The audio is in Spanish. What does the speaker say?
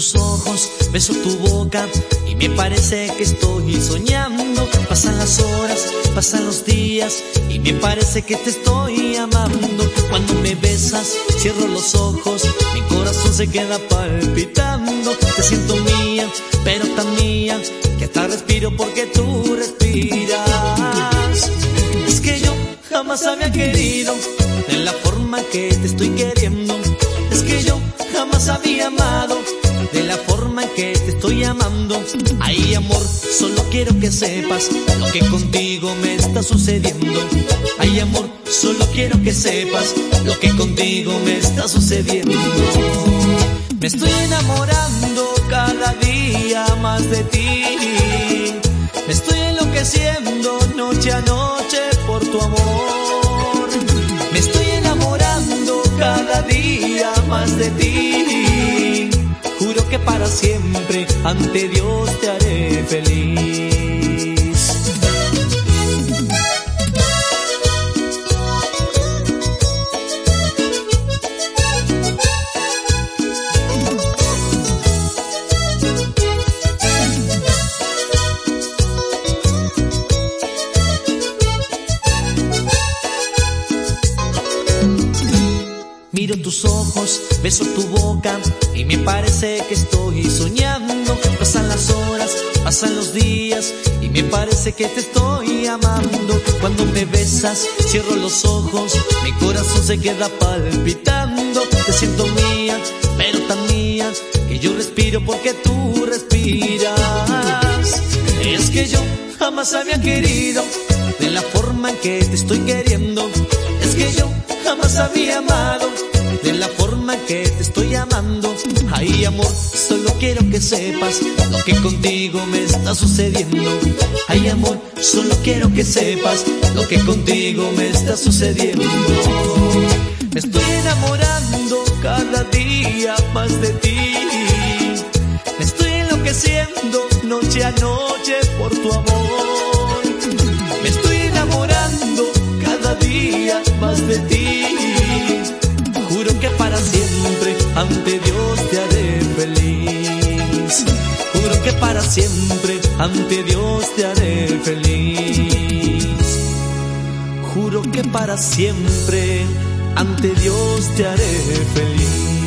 tus ojos, beso tu boca y me parece que estoy soñando. Pasan las horas, pasan los días y me parece que te estoy amando. Cuando me besas, cierro los ojos, mi corazón se queda palpitando. Te siento mía, pero tan mía, que hasta respiro porque tú respiras. Es que yo jamás había querido de la forma que te estoy queriendo. Es que yo jamás había amado de la forma en que te estoy amando. Ay, amor, solo quiero que sepas lo que contigo me está sucediendo. Ay, amor, solo quiero que sepas lo que contigo me está sucediendo. Me estoy enamorando cada día más de ti. Me estoy enloqueciendo noche a noche por tu amor. Me estoy enamorando cada día más de ti. Juro que para siempre ante Dios te haré feliz. Miro tus ojos, beso tu boca y me parece que estoy soñando. Pasan las horas, pasan los días y me parece que te estoy amando. Cuando me besas, cierro los ojos, mi corazón se queda palpitando. Te siento mía, pero tan mía, que yo respiro porque tú respiras. Es que yo jamás había querido de la forma en que te estoy queriendo. Es que yo jamás había amado de la forma en que te estoy amando. Ay, amor, solo quiero que sepas lo que contigo me está sucediendo. Ay, amor, solo quiero que sepas lo que contigo me está sucediendo. Me estoy enamorando cada día más de ti. Me estoy enloqueciendo noche a noche por tu amor. Me estoy enamorando cada día más de ti. Juro que para siempre ante Dios te haré feliz. Juro que para siempre ante Dios te haré feliz. Juro que para siempre ante Dios te haré feliz.